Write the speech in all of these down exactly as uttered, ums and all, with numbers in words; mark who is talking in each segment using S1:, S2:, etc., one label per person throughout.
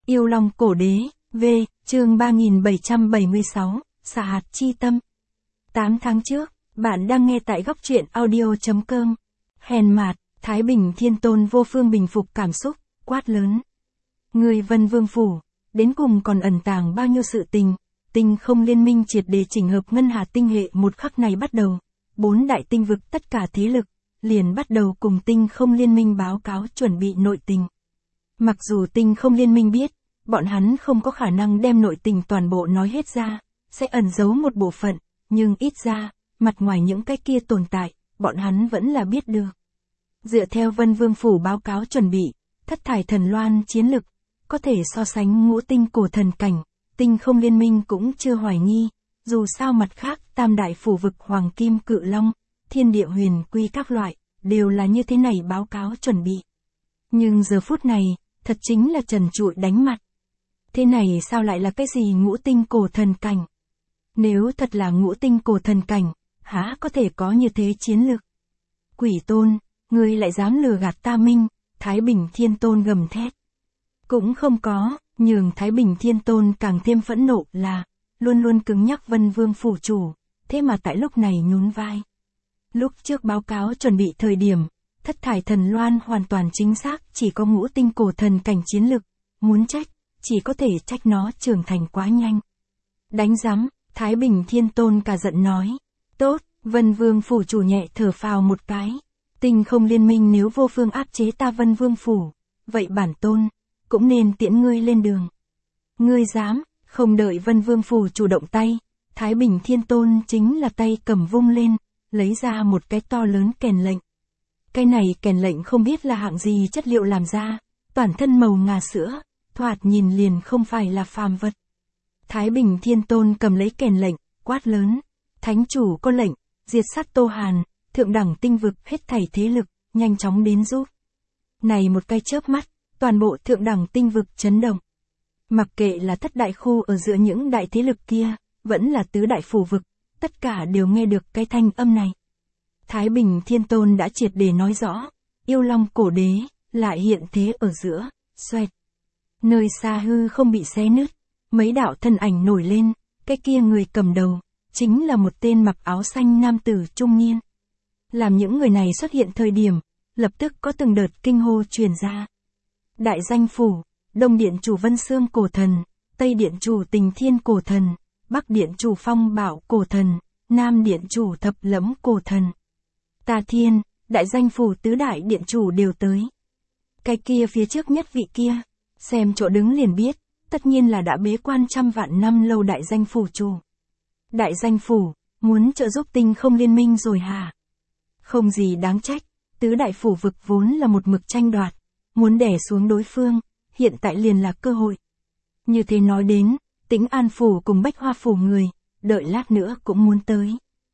S1: Yêu Long Cổ Đế, V, chương ba nghìn bảy trăm bảy mươi sáu, Xả hạt chi tâm. tám tháng trước, bạn đang nghe tại góc truyện audio chấm com. Hèn mạt, Thái Bình Thiên Tôn vô phương bình phục cảm xúc, quát lớn. Người Vân Vương Phủ, đến cùng còn ẩn tàng bao nhiêu sự tình, tinh không liên minh triệt để chỉnh hợp ngân hà tinh hệ một khắc này bắt đầu. Bốn đại tinh vực tất cả thế lực, liền bắt đầu cùng tinh không liên minh báo cáo chuẩn bị nội tình. Mặc dù tinh không liên minh biết, bọn hắn không có khả năng đem nội tình toàn bộ nói hết ra, sẽ ẩn giấu một bộ phận, nhưng ít ra, mặt ngoài những cái kia tồn tại, bọn hắn vẫn là biết được. Dựa theo Vân Vương Phủ báo cáo chuẩn bị, thất thải thần loan chiến lực, có thể so sánh ngũ tinh cổ thần cảnh, tinh không liên minh cũng chưa hoài nghi, dù sao mặt khác tam đại phủ vực hoàng kim cự long, thiên địa huyền quy các loại, đều là như thế này báo cáo chuẩn bị. Nhưng giờ phút này, thật chính là trần trụi đánh mặt. Thế này sao lại là cái gì ngũ tinh cổ thần cảnh? Nếu thật là ngũ tinh cổ thần cảnh, há có thể có như thế chiến lực? Quỷ Tôn, ngươi lại dám lừa gạt ta Minh, Thái Bình Thiên Tôn gầm thét. Cũng không có, nhường Thái Bình Thiên Tôn càng thêm phẫn nộ là, luôn luôn cứng nhắc Vân Vương Phủ chủ, thế mà tại lúc này nhún vai. Lúc trước báo cáo chuẩn bị thời điểm, thất thải thần loan hoàn toàn chính xác chỉ có ngũ tinh cổ thần cảnh chiến lực, muốn trách, chỉ có thể trách nó trưởng thành quá nhanh. Đánh giám, Thái Bình Thiên Tôn cả giận nói. Tốt, Vân Vương Phủ chủ nhẹ thở phào một cái. Tinh không liên minh nếu vô phương áp chế ta Vân Vương Phủ, vậy bản tôn, cũng nên tiễn ngươi lên đường. Ngươi dám, không đợi Vân Vương Phủ chủ động tay, Thái Bình Thiên Tôn chính là tay cầm vung lên, lấy ra một cái to lớn kèn lệnh. Cái này kèn lệnh không biết là hạng gì chất liệu làm ra, toàn thân màu ngà sữa, thoạt nhìn liền không phải là phàm vật. Thái Bình Thiên Tôn cầm lấy kèn lệnh, quát lớn, thánh chủ có lệnh, diệt sát Tô Hàn, thượng đẳng tinh vực hết thảy thế lực, nhanh chóng đến giúp. Này một cái chớp mắt, toàn bộ thượng đẳng tinh vực chấn động. Mặc kệ là thất đại khu ở giữa những đại thế lực kia, vẫn là tứ đại phủ vực, tất cả đều nghe được cái thanh âm này. Thái Bình Thiên Tôn đã triệt để nói rõ, Yêu Long Cổ Đế, lại hiện thế ở giữa, xoẹt. Nơi xa hư không bị xé nứt, mấy đạo thân ảnh nổi lên, cái kia người cầm đầu, chính là một tên mặc áo xanh nam tử trung niên. Làm những người này xuất hiện thời điểm, lập tức có từng đợt kinh hô truyền ra. Đại danh phủ, Đông Điện chủ Vân Xương cổ thần, Tây Điện chủ Tình Thiên cổ thần, Bắc Điện chủ Phong Bảo cổ thần, Nam Điện chủ Thập Lẫm cổ thần. Tà Thiên, đại danh phủ tứ đại điện chủ đều tới. Cái kia phía trước nhất vị kia, xem chỗ đứng liền biết, tất nhiên là đã bế quan trăm vạn năm lâu đại danh phủ chủ. Đại danh phủ, muốn trợ giúp tinh không liên minh rồi hả? Không gì đáng trách, tứ đại phủ vực vốn là một mực tranh đoạt, muốn đè xuống đối phương, hiện tại liền là cơ hội. Như thế nói đến, Tĩnh An phủ cùng Bách Hoa phủ người, đợi lát nữa cũng muốn tới.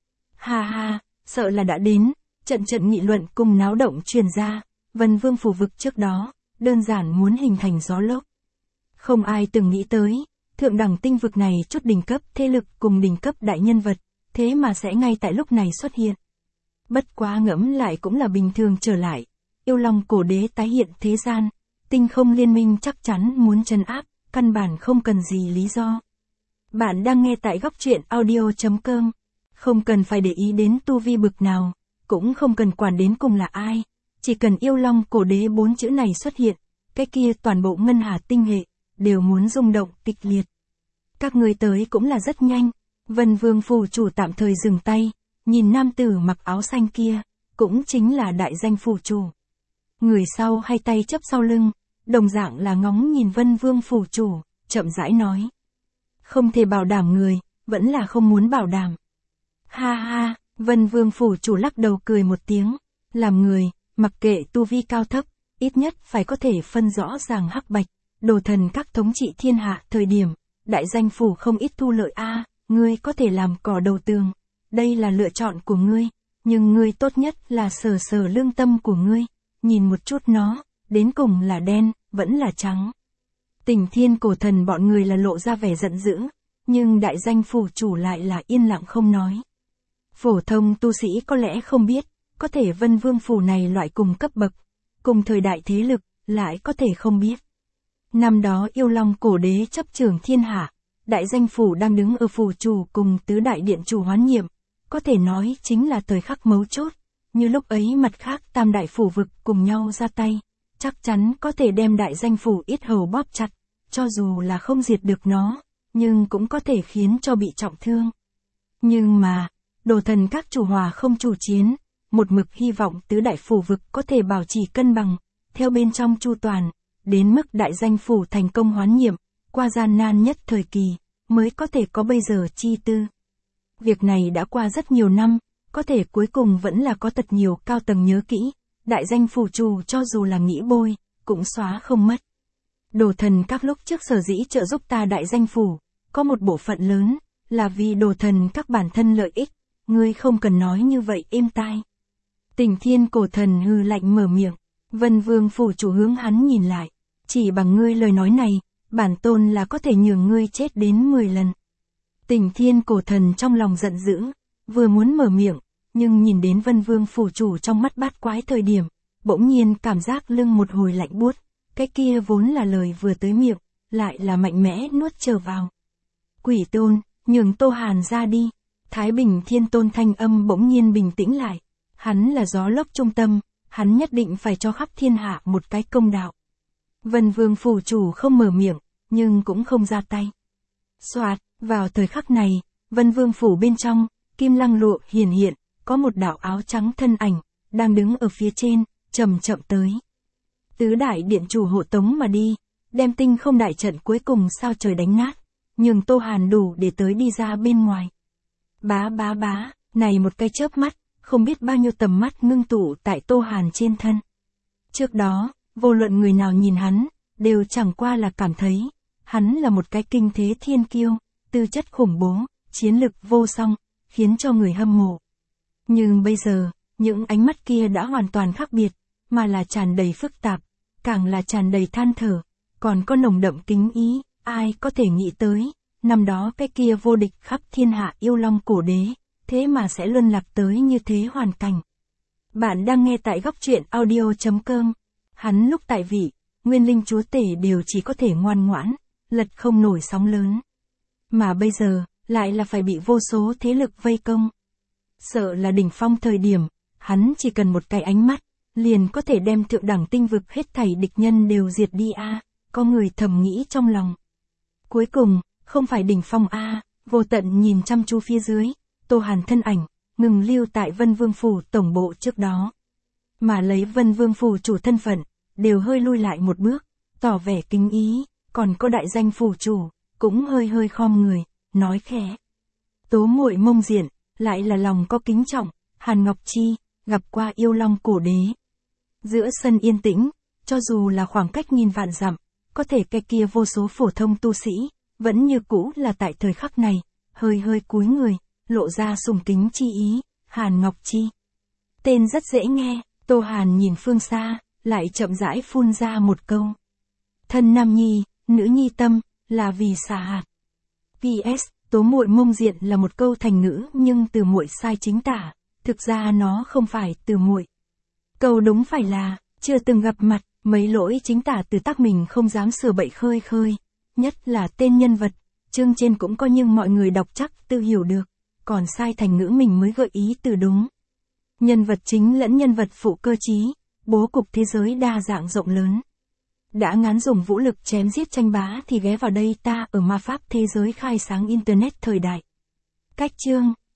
S1: Ha ha, sợ là đã đến, trận trận nghị luận cùng náo động truyền ra, Vân Vương phủ vực trước đó, đơn giản muốn hình thành gió lốc. Không ai từng nghĩ tới, thượng đẳng tinh vực này chút đỉnh cấp thế lực cùng đỉnh cấp đại nhân vật, thế mà sẽ ngay tại lúc này xuất hiện. Bất quá ngẫm lại cũng là bình thường trở lại, Yêu Long Cổ Đế tái hiện thế gian, tinh không liên minh chắc chắn muốn trấn áp, căn bản không cần gì lý do. Bạn đang nghe tại góc truyện audio chấm com, không cần phải để ý đến tu vi bực nào, cũng không cần quản đến cùng là ai, chỉ cần Yêu Long Cổ Đế bốn chữ này xuất hiện, cái kia toàn bộ ngân hà tinh hệ, đều muốn rung động kịch liệt. Các người tới cũng là rất nhanh, Vân Vương Phủ chủ tạm thời dừng tay, nhìn nam tử mặc áo xanh kia, cũng chính là đại danh phủ chủ. Người sau hai tay chấp sau lưng, đồng dạng là ngóng nhìn Vân Vương Phủ chủ, chậm rãi nói. Không thể bảo đảm người, vẫn là không muốn bảo đảm. Ha ha, Vân Vương Phủ chủ lắc đầu cười một tiếng, làm người, mặc kệ tu vi cao thấp, ít nhất phải có thể phân rõ ràng hắc bạch, đồ thần các thống trị thiên hạ thời điểm, đại danh phủ không ít thu lợi a, ngươi có thể làm cỏ đầu tường, đây là lựa chọn của ngươi, nhưng ngươi tốt nhất là sờ sờ lương tâm của ngươi, nhìn một chút nó, đến cùng là đen, vẫn là trắng. Tình Thiên cổ thần bọn người là lộ ra vẻ giận dữ, nhưng đại danh phủ chủ lại là yên lặng không nói. Phổ thông tu sĩ có lẽ không biết, có thể Vân Vương phủ này loại cùng cấp bậc, cùng thời đại thế lực, lại có thể không biết. Năm đó Yêu Long cổ đế chấp trưởng thiên hạ, đại danh phủ đang đứng ở phủ chủ cùng tứ đại điện chủ hoán nhiệm, có thể nói chính là thời khắc mấu chốt, như lúc ấy mặt khác tam đại phủ vực cùng nhau ra tay, chắc chắn có thể đem đại danh phủ yết hầu bóp chặt, cho dù là không diệt được nó, nhưng cũng có thể khiến cho bị trọng thương. Nhưng mà, Đồ Thần các chủ hòa không chủ chiến, một mực hy vọng tứ đại phủ vực có thể bảo trì cân bằng, theo bên trong chu toàn, đến mức đại danh phủ thành công hoán nhiệm, qua gian nan nhất thời kỳ, mới có thể có bây giờ chi tư. Việc này đã qua rất nhiều năm, có thể cuối cùng vẫn là có thật nhiều cao tầng nhớ kỹ, đại danh phủ chủ cho dù là nghĩ bôi, cũng xóa không mất. Đồ Thần các lúc trước sở dĩ trợ giúp ta đại danh phủ, có một bộ phận lớn, là vì Đồ Thần các bản thân lợi ích, ngươi không cần nói như vậy êm tai. Tình Thiên cổ thần hư lạnh mở miệng, Vân Vương phủ chủ hướng hắn nhìn lại, chỉ bằng ngươi lời nói này, bản tôn là có thể nhường ngươi chết đến mười lần. Tình Thiên cổ thần trong lòng giận dữ, vừa muốn mở miệng, nhưng nhìn đến Vân Vương phủ chủ trong mắt bát quái thời điểm, bỗng nhiên cảm giác lưng một hồi lạnh buốt, cái kia vốn là lời vừa tới miệng, lại là mạnh mẽ nuốt trở vào. Quỷ tôn, nhường Tô Hàn ra đi. Thái Bình Thiên Tôn thanh âm bỗng nhiên bình tĩnh lại, hắn là gió lốc trung tâm, hắn nhất định phải cho khắp thiên hạ một cái công đạo. Vân Vương phủ chủ không mở miệng, nhưng cũng không ra tay. Soạt, vào thời khắc này, Vân Vương phủ bên trong, kim lăng lụa hiển hiện, có một đạo áo trắng thân ảnh, đang đứng ở phía trên, chậm chậm tới. Tứ đại điện chủ hộ tống mà đi, đem tinh không đại trận cuối cùng sao trời đánh nát, nhường Tô Hàn đủ để tới đi ra bên ngoài. Bá bá bá, này một cái chớp mắt, không biết bao nhiêu tầm mắt ngưng tụ tại Tô Hàn trên thân. Trước đó, vô luận người nào nhìn hắn, đều chẳng qua là cảm thấy, hắn là một cái kinh thế thiên kiêu, tư chất khủng bố, chiến lực vô song, khiến cho người hâm mộ. Nhưng bây giờ, những ánh mắt kia đã hoàn toàn khác biệt, mà là tràn đầy phức tạp, càng là tràn đầy than thở, còn có nồng đậm kính ý, ai có thể nghĩ tới. Năm đó cái kia vô địch khắp thiên hạ Yêu Long cổ đế, thế mà sẽ luân lạc tới như thế hoàn cảnh. Bạn đang nghe tại góc truyện audio chấm com. Hắn lúc tại vị, nguyên linh chúa tể đều chỉ có thể ngoan ngoãn, lật không nổi sóng lớn. Mà bây giờ, lại là phải bị vô số thế lực vây công. Sợ là đỉnh phong thời điểm, hắn chỉ cần một cái ánh mắt, liền có thể đem thượng đẳng tinh vực hết thảy địch nhân đều diệt đi a, à, có người thầm nghĩ trong lòng. Cuối cùng, không phải đỉnh phong a, vô tận nhìn chăm chú phía dưới, Tô Hàn thân ảnh, ngừng lưu tại Vân Vương phủ tổng bộ trước đó. Mà lấy Vân Vương phủ chủ thân phận, đều hơi lui lại một bước, tỏ vẻ kính ý, còn có đại danh phủ chủ, cũng hơi hơi khom người, nói khẽ. Tố muội mông diện, lại là lòng có kính trọng, Hàn Ngọc Chi, gặp qua Yêu Long cổ đế. Giữa sân yên tĩnh, cho dù là khoảng cách nghìn vạn dặm, có thể cái kia vô số phổ thông tu sĩ, vẫn như cũ là tại thời khắc này, hơi hơi cúi người, lộ ra sùng kính chi ý, Hàn Ngọc Chi. Tên rất dễ nghe, Tô Hàn nhìn phương xa, lại chậm rãi phun ra một câu. Thân nam nhi, nữ nhi tâm, là vì xà hạt. pê ét, tố muội mông diện là một câu thành ngữ nhưng từ muội sai chính tả, thực ra nó không phải từ muội. Câu đúng phải là, chưa từng gặp mặt, mấy lỗi chính tả từ tác mình không dám sửa bậy khơi khơi. Nhất là tên nhân vật, chương trên cũng có nhưng mọi người đọc chắc tự hiểu được, còn sai thành ngữ mình mới gợi ý từ đúng. Nhân vật chính lẫn nhân vật phụ cơ trí, bố cục thế giới đa dạng rộng lớn. Đã ngán dùng vũ lực chém giết tranh bá thì ghé vào đây ta ở ma pháp thế giới khai sáng Internet thời đại. Cách chương